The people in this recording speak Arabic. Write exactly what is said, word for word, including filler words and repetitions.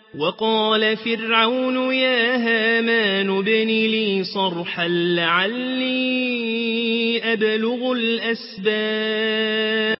وقال فرعون يا هامان ابن لي صرحا لعلي أبلغ الأسباب